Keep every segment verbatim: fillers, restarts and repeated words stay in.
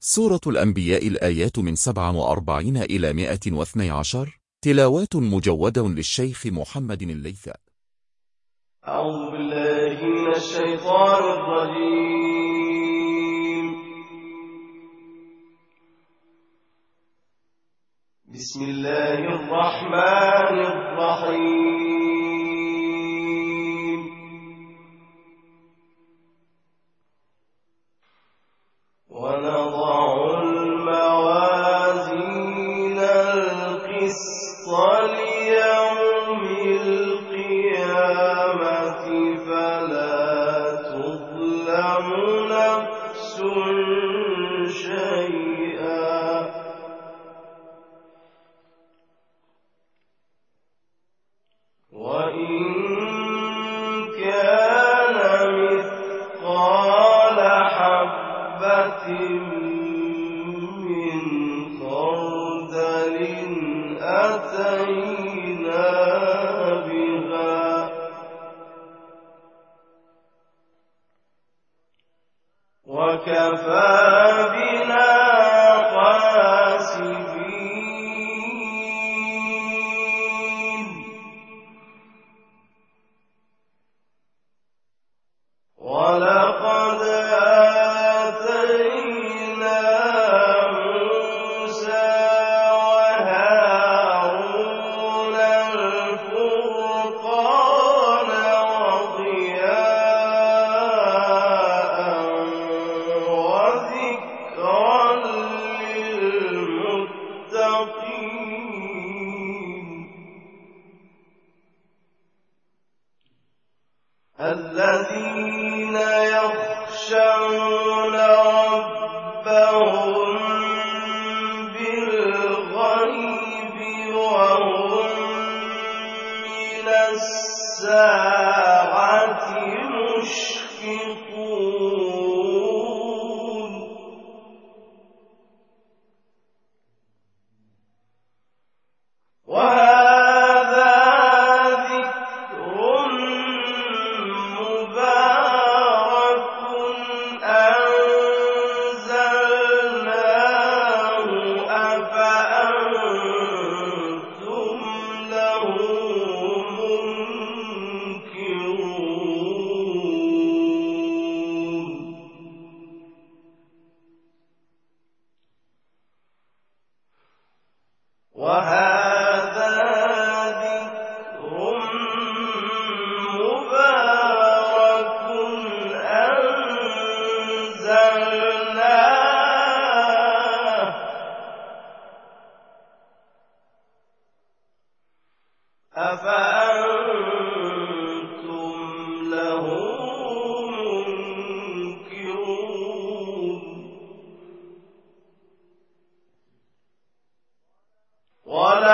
سورة الأنبياء الآيات من سبع وأربعين إلى مائة واثني عشر. تلاوات مجودة للشيخ محمد الليث. أعوذ بالله من الشيطان الرجيم. بسم الله الرحمن الرحيم. ونضع الموازين القسط ليوم القيامة فلا تظلم نفس شيئا وإن كان مثقال حبة من خردل أتينا بها وكفى بنا حاسبين. ولقد آتينا موسى وهارون الفرقان وضياء وذكرا للمتقين الذين يخشون ربهم بالغيب وهم من الساعة مشفقون. وهذا ذكر مبارك أنزلناه أفأنتم له منكرون. وهذا ذكر مبارك أنزلناه أفأنتم له منكرون.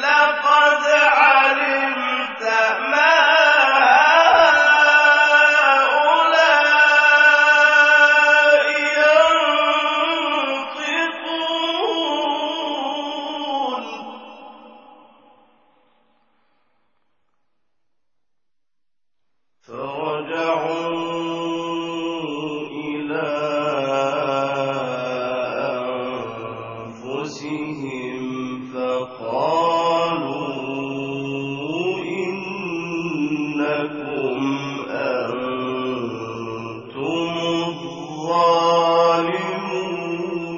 لقد علمت ما هؤلاء ينطقون فرجعوا إلى أنفسهم فقالوا إنكم أنتم الظالمون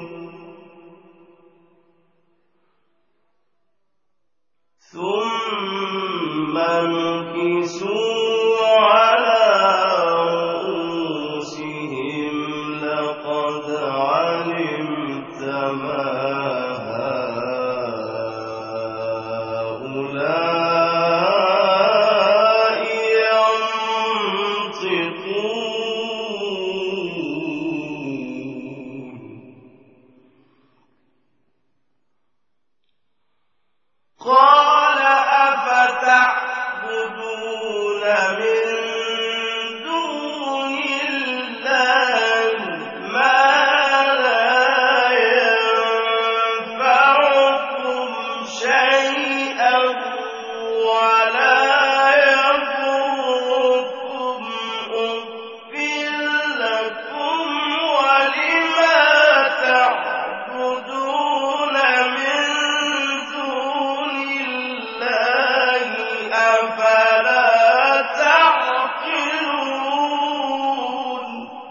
ثم نكسوا على رؤوسهم لقد علمت ما هؤلاء ينطقون قال أفتعبدون من دون الله ما لا ينفعكم شيئا ولا يضركم أُفٍّ لكم ولما تعبدون من دون الله أفلا تعقلون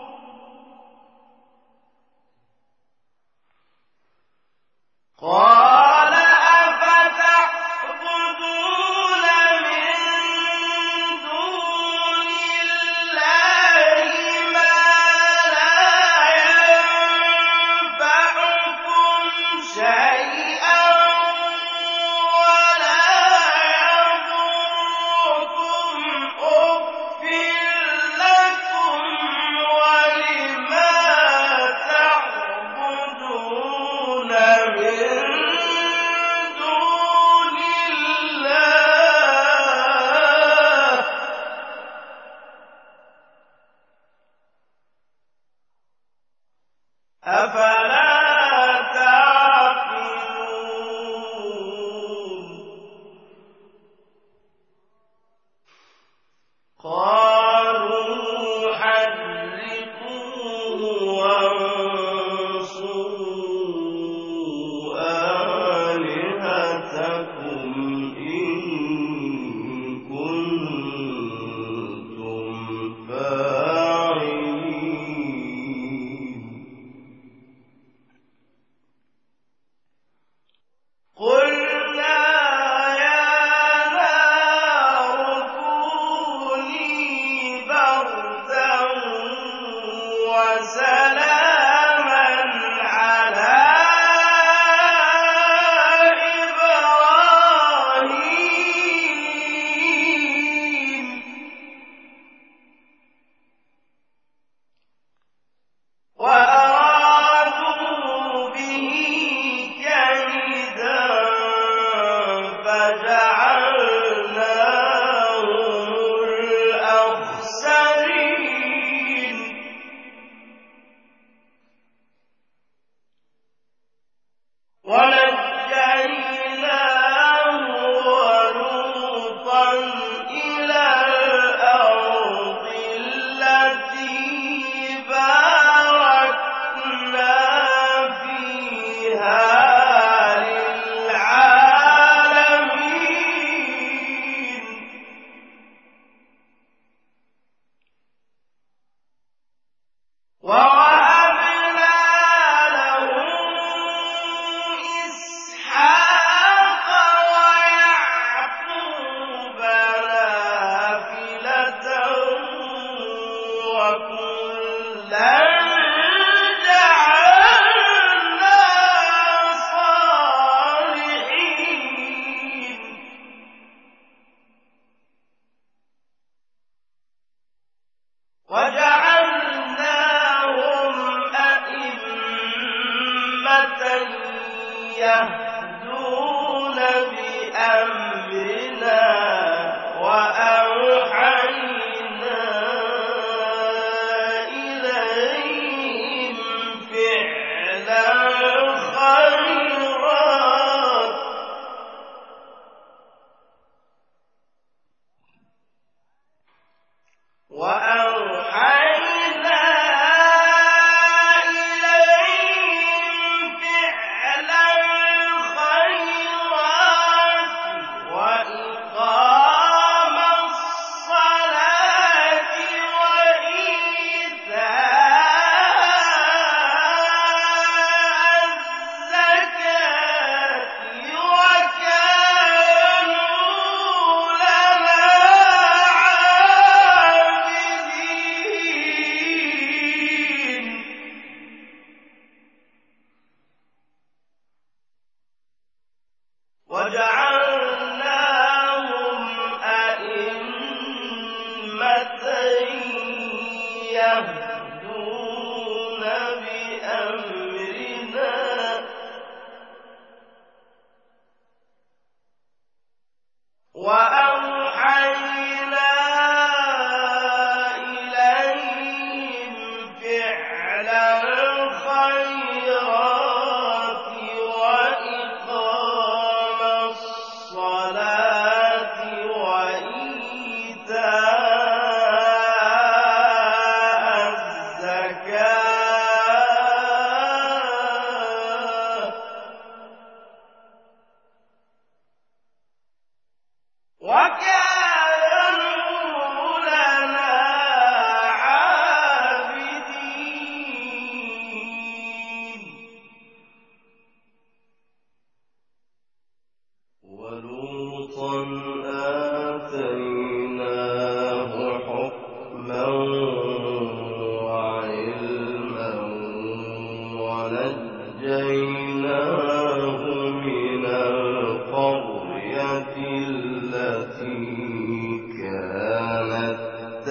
قال أفتعبدون من دون الله ما لا ينفعكم شيئا ولا يضركم أُفٍّ لكم ولما تعبدون من دون الله أفلا تعقلون قالوا حرقوه وانصروا آلهتكم إن كنتم فاعلين قلنا يا نار كوني بردا وسلاما على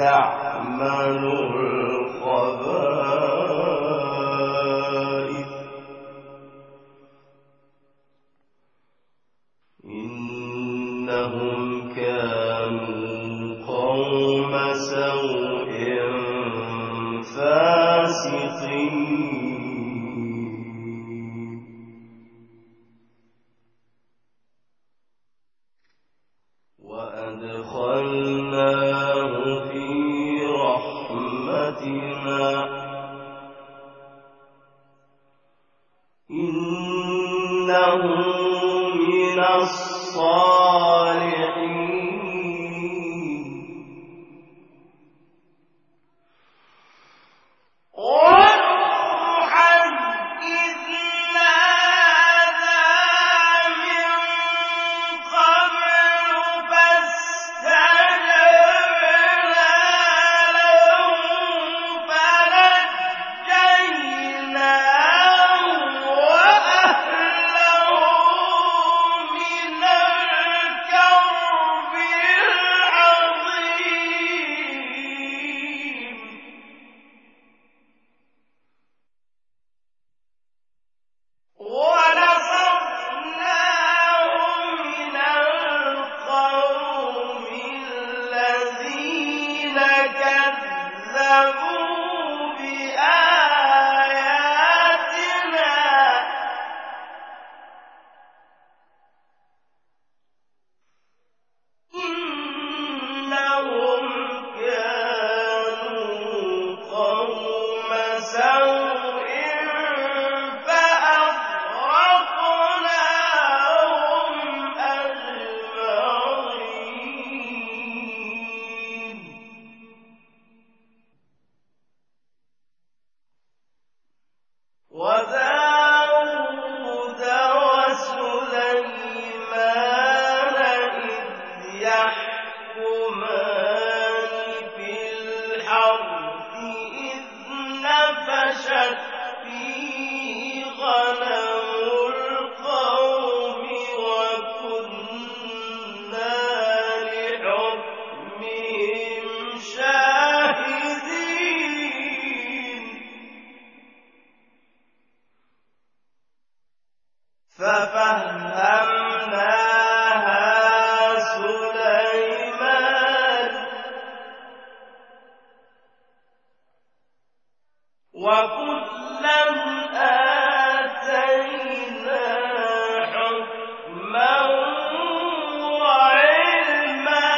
تعملوا الخبائث إنهم كانوا قوم سوء فاسقين وأدخلناه في رحمتنا إنه من الصالحين ونوحا إذ نادى من قبل فاستجبنا له فنجيناه وأهله من الكرب العظيم ونصرناه من القوم الذين كذبوا بآياتنا إنهم كانوا قوم سوء فأغرقناهم أجمعين وداود وسليمان إذ يحكمان في الحرث إذ نفشت فيه غنم القوم وكنا لحكمهم شاهدين ففهمناها سليمان وكلا آتينا حكما وعلما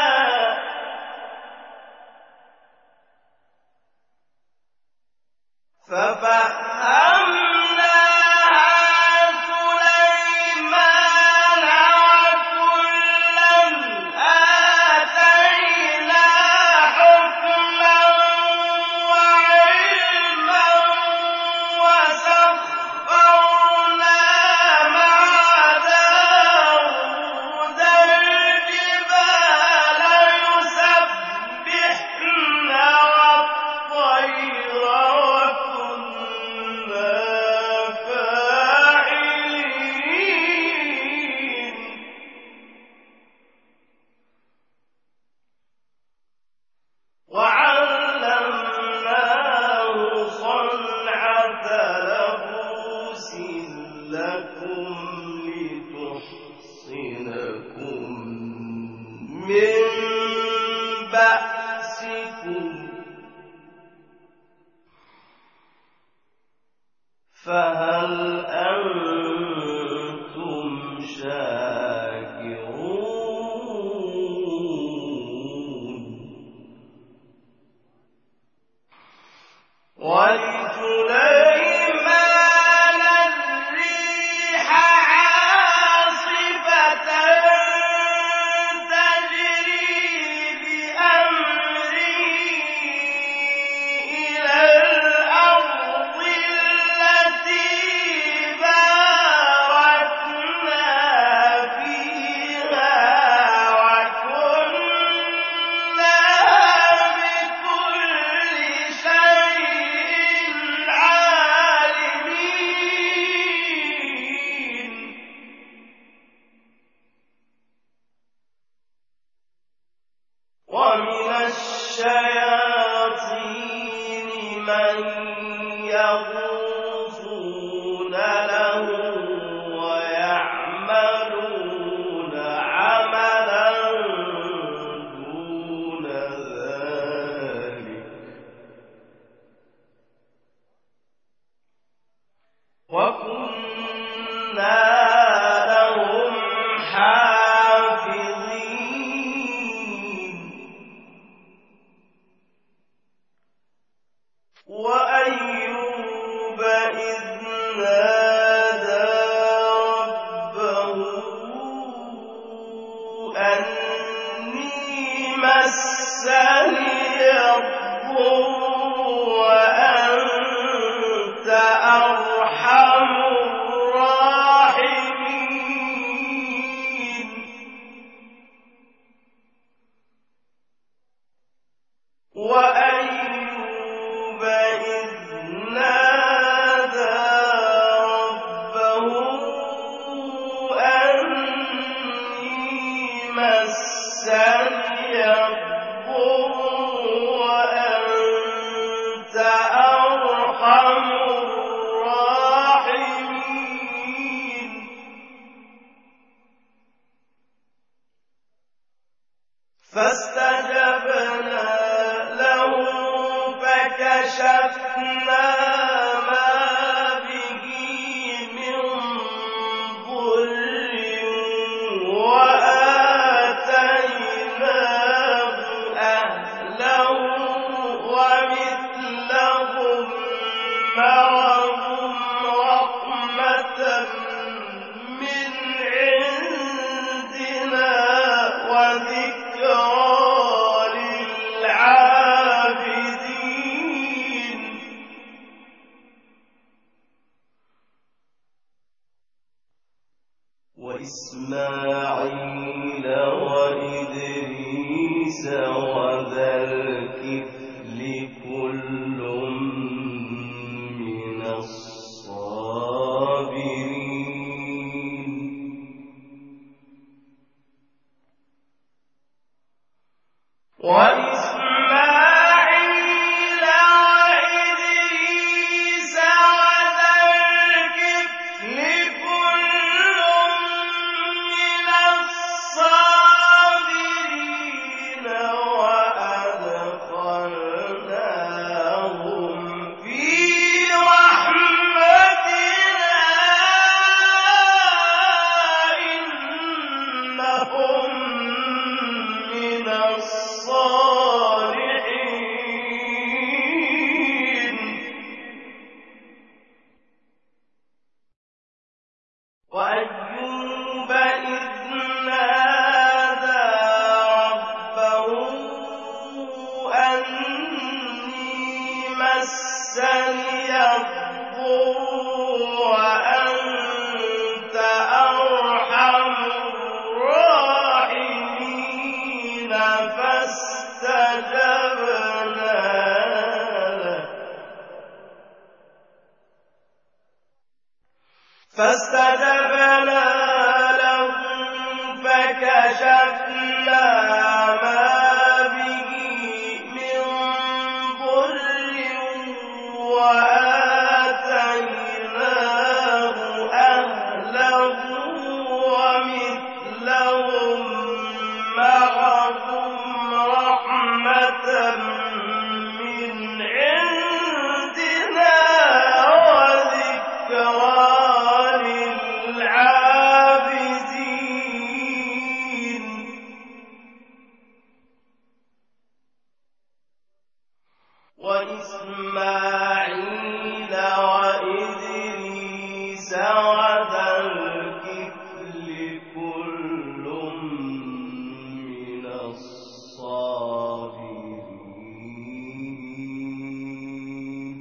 ففهمناها سليمان وكلا آتينا حكما وعلما وسخرنا مع داود الجبال يسبحن والطير وكنا فاعلين وعلمناه صنعة لبوس لكم لتحصنكم من بأسكم فهل أنتم شاكرون ولسليمان الريح عاصفة تجري بأمره إلى الأرض التي باركنا فيها وكنا بكل شيء عالمين ومن الشياطين أَنِّي مَسَّنِيَ الضُّرُّ وَأَنتَ أَرْحَمُ الرَّاحِمِينَ وَأَيُّوبَ إِذْ نَادَىٰ رَبَّهُ أَنِّي مَسَّنِيَ الضُّرُّ وَأَنتَ أَرْحَمُ الرَّاحِمِينَ فَاسْتَجَبْنَا لَهُ فَكَشَفْنَا مَا بِهِ مِن ضُرٍّ وَآتَيْنَاهُ أَهْلَهُ وَمِثْلَهُم مَّعَهُمْ رَحْمَةً مِّنْ عِندِنَا وَذِكْرَىٰ لِلْعَابِدِينَ وَإِسْمَاعِيلَ وَإِدْرِيسَ وَذَا الْكِفْلِ كُلٌّ مِّنَ الصَّابِرِينَ وَإِسْمَاعِيلَ وَإِدْرِيسَ وَذَا الْكِفْلِ كُلٌّ مِّنَ الصَّابِرِينَ وَأَدْخَلْنَاهُمْ فِي رَحْمَتِنَا إِنَّهُم مِّنَ الصَّالِحِينَ وَأَيُّوبَ إِذْ نَادَىٰ رَبَّهُ أَنِّي مَسَّنِيَ الضُّرُّ وَأَنتَ أَرْحَمُ الرَّاحِمِينَ فَاسْتَجَبْنَا لَهُ فَاسْتَجَبْنَا لَهُ فَكَشَفْنَا مَا بِهِ مِن ضُرٍّ وَآتَيْنَاهُ أَهْلَهُ وَمِثْلَهُم مَّعَهُمْ رَحْمَةً مِّنْ عِندِنَا وَذِكْرَىٰ لِلْعَابِدِينَ وَإِسْمَاعِيلَ وَإِدْرِيسَ وَذَا الْكِفْلِ كُلٌّ مِّنَ الصَّابِرِينَ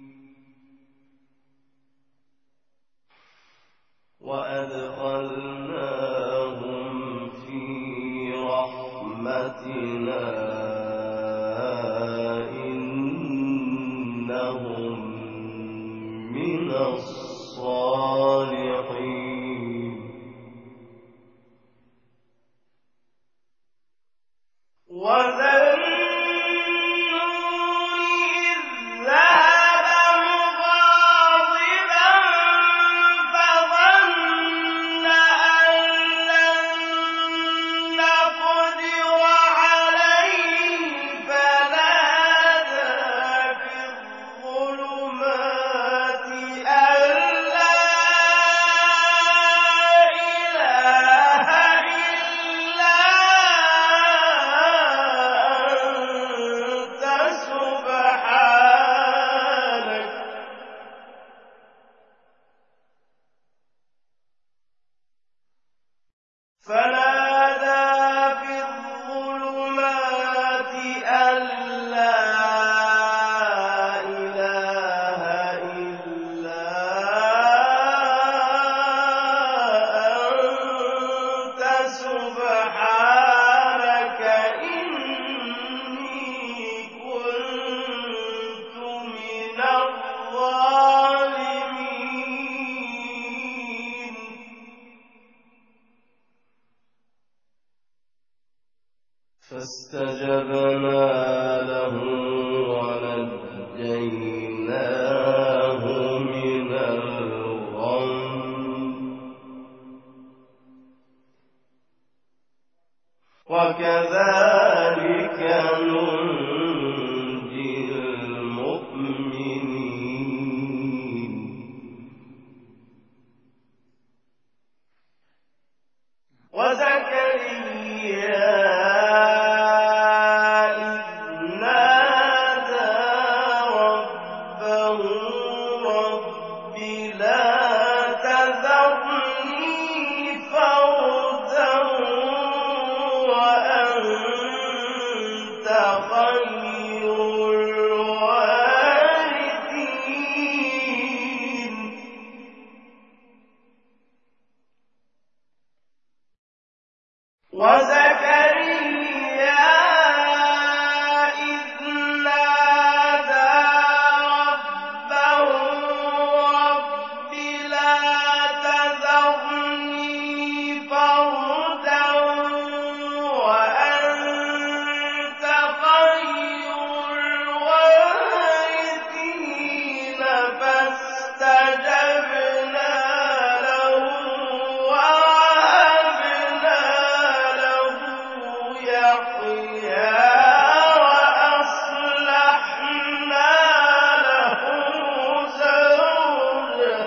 وَأَدْخَلْنَاهُمْ فِي رَحْمَتِنَا إِنَّهُم مِّنَ الصَّالِحِينَ وَذَا النُّونِ إِذ ذَهَبَ مُغَاضِبًا فَظَنَّ أَن لَّن نَّقْدِرَ عَلَيْهِ فَنَادَىٰ فِي الظُّلُمَاتِ أَن فاستجبنا له ونجيناه من الغم وكذلك ننجي المؤمنين. وزكريا وزكريا إذ نادى ربه رب لا تذرني فردا وأنت خير الوارثين فاستجبنا له ووهبنا له يحيى وأصلحنا له زوجه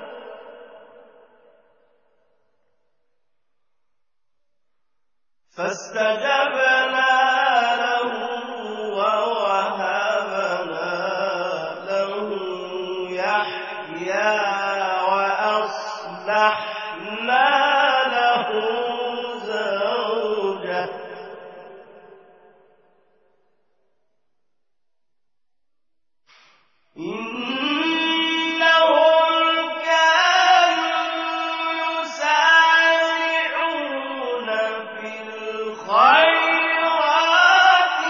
فاستجبنا له ووهبنا له يحيى وأصلحنا له زوجه إنهم كانوا يسارعون في الخيرات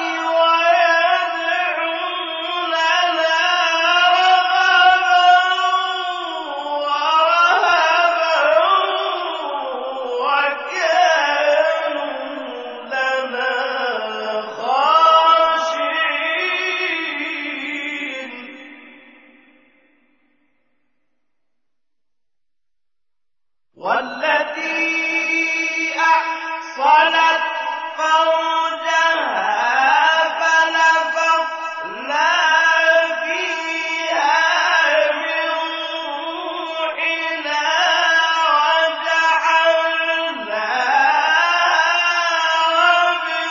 ويدعوننا رغبا ورهبا وكانوا لنا خاشعين. والتي أحصنت فرجها فنفخنا فيها من روحنا وجعلناها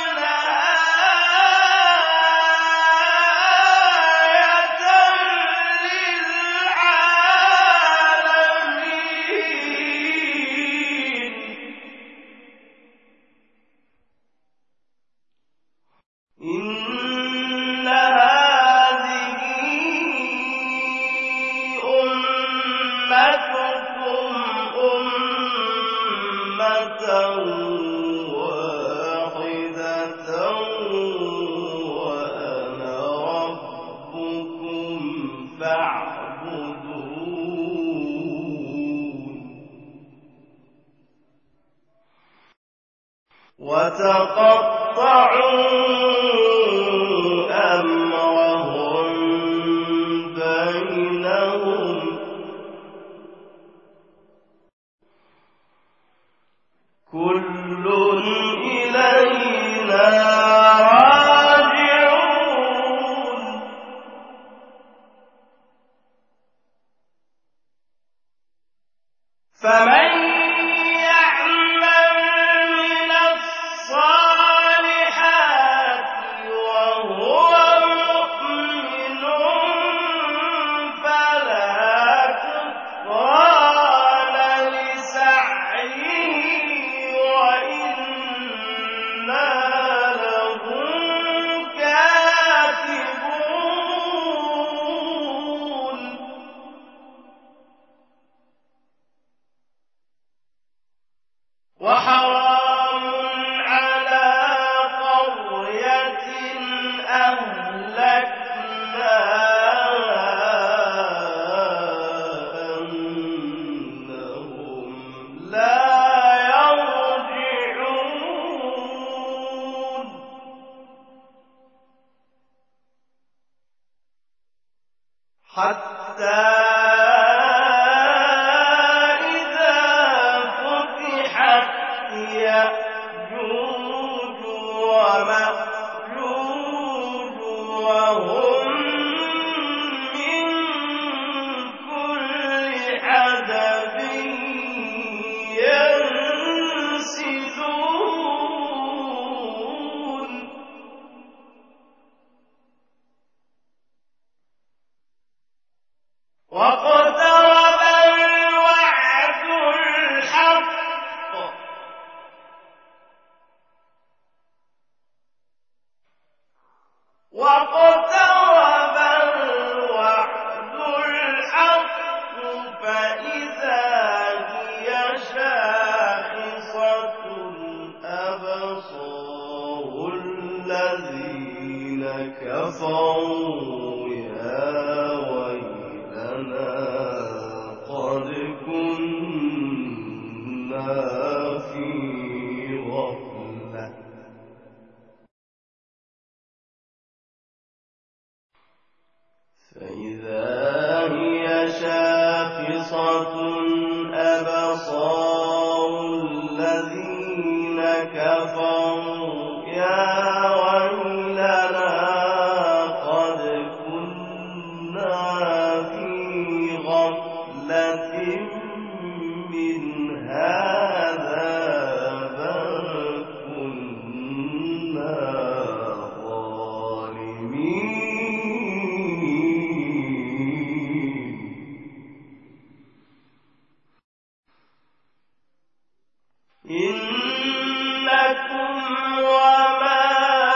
إن هذه أمتكم أمة واحدة وأنا ربكم فاعبدون. وتقطعوا أمرهم بينهم كل إلينا راجعون. فمن يعمل من الصالحات وهو مؤمن فلا كفران لسعيه وإنا له كاتبون. وحرام على قرية أهلكناها أنهم لا يرجعون. حتى إذا فتحت يأجوج ومأجوج وهم من كل حدب ينسلون واقترب الوعد الحق واقترب الوعد الحق فإذا هي شاخصة أبصار الذين كفروا يا ويلنا قد كنا في غفلة فإذا هي شاخصة أبصار الذين كفروا يا ويلنا قد كنا في غفلة من هذا بل كنا ظالمين إنكم وما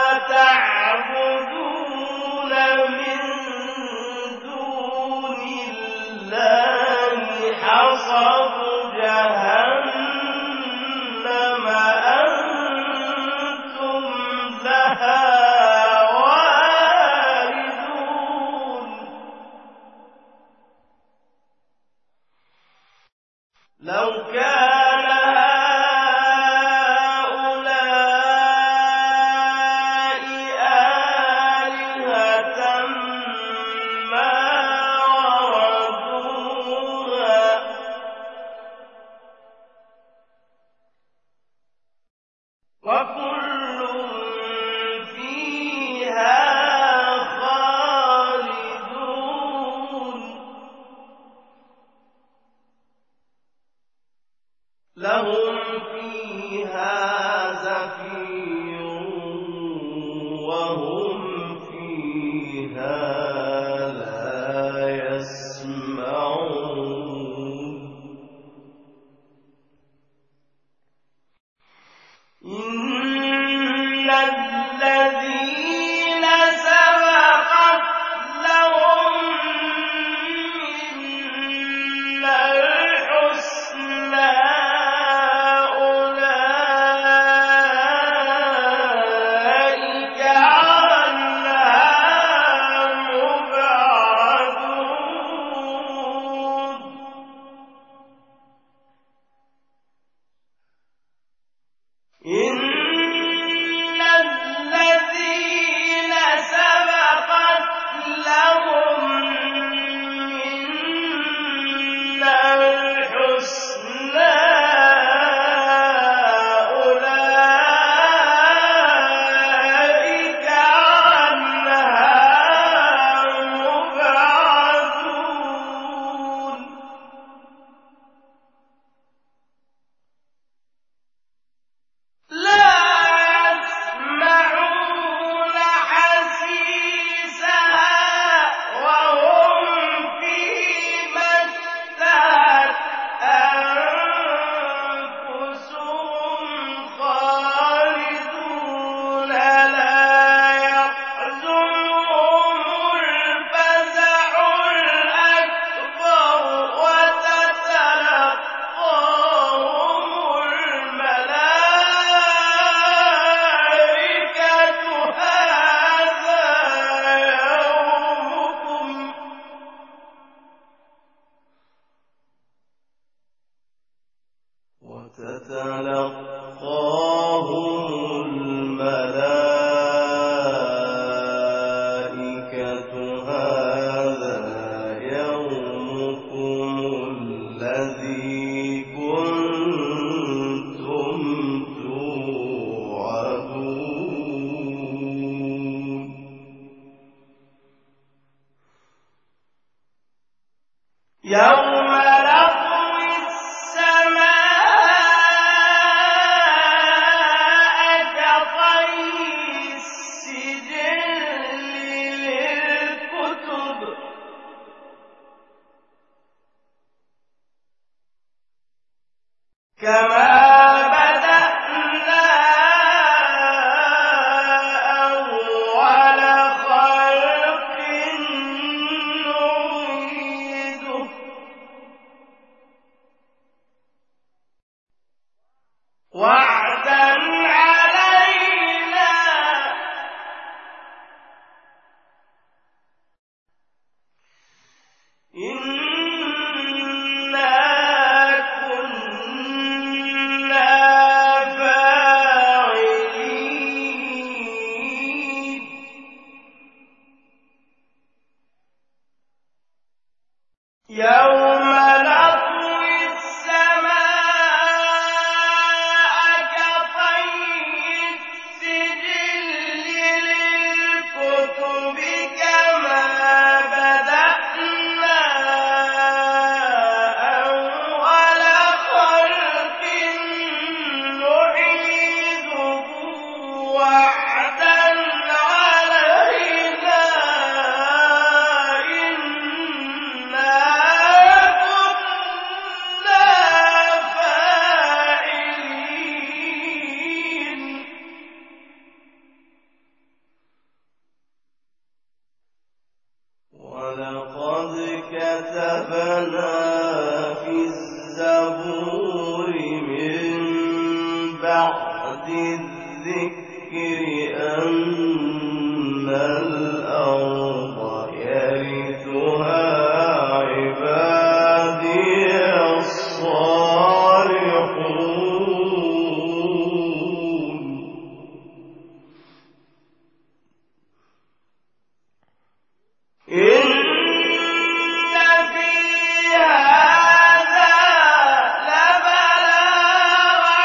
يوم نطوي السماء كطي السجل للكتب كما وعدا علينا إنا كنا فاعلين يوم نطوي السماء كطي السجل للكتب كما بدأنا أول خلق نعيده وعدا علينا إنا كنا فاعلين ولقد كتبنا في الزبور من بعد الذكر أن الأرض يرثها عبادي الصالحون إن في هذا لبلاغا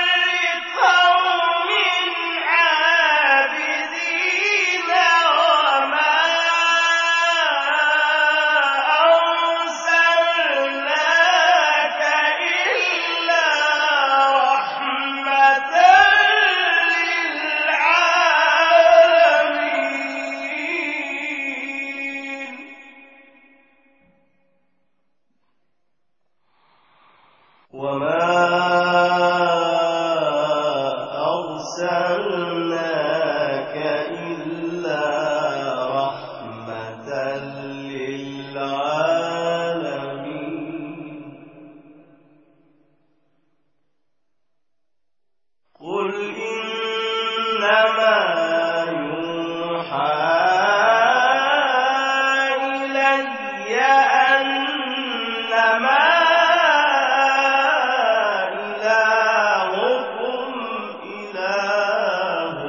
لقوم عابدين وما أرسلناك إلا رحمة للعالمين وما أرسلناك إلا رحمة للعالمين قل إنما يوحى إلي أنما إلهكم إله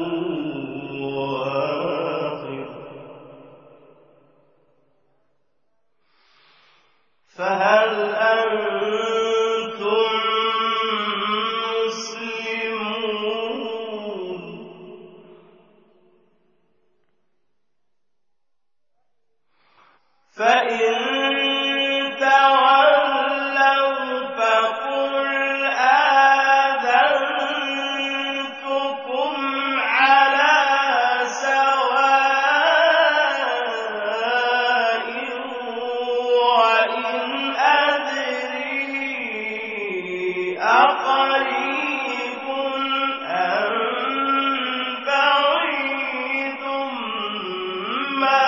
واحد فهل أنتم مسلمون فإن تولوا فقل آذنتكم على سواء وإن أدري أقريب أم بعيد ما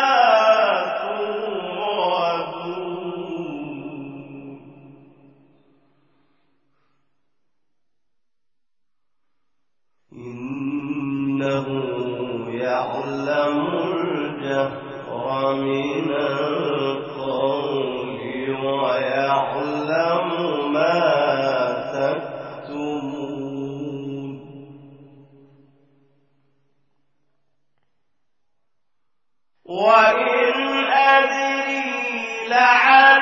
توعدون إنه يعلم الجهر من القول ويعلم ما تكتمون وإن أدري لعل